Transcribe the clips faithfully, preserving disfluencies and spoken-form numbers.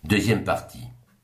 Deuxième partie.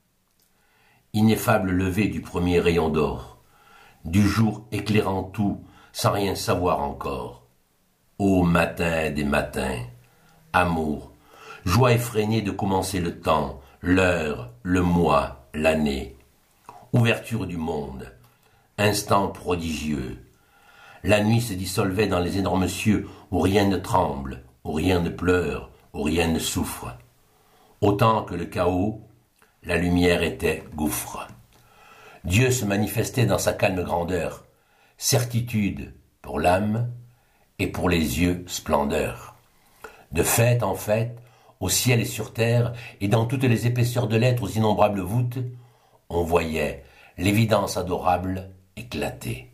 Ineffable lever du premier rayon d'or, du jour éclairant tout sans rien savoir encore. Ô matin des matins, amour, joie effrénée de commencer le temps, l'heure, le mois, l'année. Ouverture du monde, instant prodigieux. La nuit se dissolvait dans les énormes cieux où rien ne tremble, où rien ne pleure, où rien ne souffre. Autant que le chaos, la lumière était gouffre. Dieu se manifestait dans sa calme grandeur, certitude pour l'âme et pour les yeux splendeur. De fête en fête, au ciel et sur terre, et dans toutes les épaisseurs de l'être aux innombrables voûtes, on voyait l'évidence adorable éclater.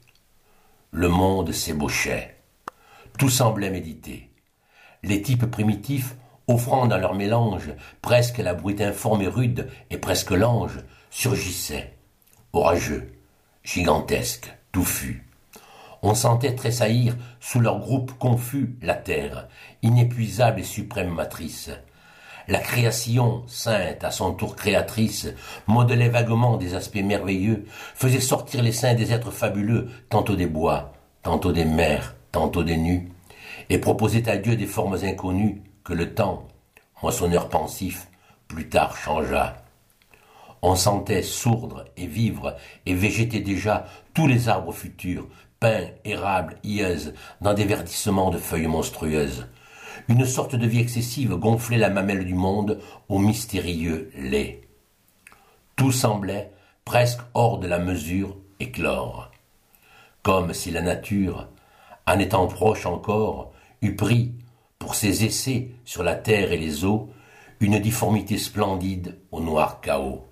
Le monde s'ébauchait. Tout semblait méditer. Les types primitifs, offrant dans leur mélange presque la brute informe et rude et presque l'ange, surgissaient, orageux, gigantesques, touffus. On sentait tressaillir sous leur groupe confus la terre, inépuisable et suprême matrice. La création, sainte à son tour créatrice, modelait vaguement des aspects merveilleux, faisait sortir les seins des êtres fabuleux, tantôt des bois, tantôt des mers, tantôt des nus, et proposait à Dieu des formes inconnues que le temps, moissonneur pensif, plus tard changea. On sentait sourdre et vivre et végéter déjà tous les arbres futurs, pins, érables, hyèses, dans des verdissements de feuilles monstrueuses. Une sorte de vie excessive gonflait la mamelle du monde au mystérieux lait. Tout semblait, presque hors de la mesure, éclore. Comme si la nature, en étant proche encore, eût pris, pour ses essais sur la terre et les eaux, une difformité splendide au noir chaos.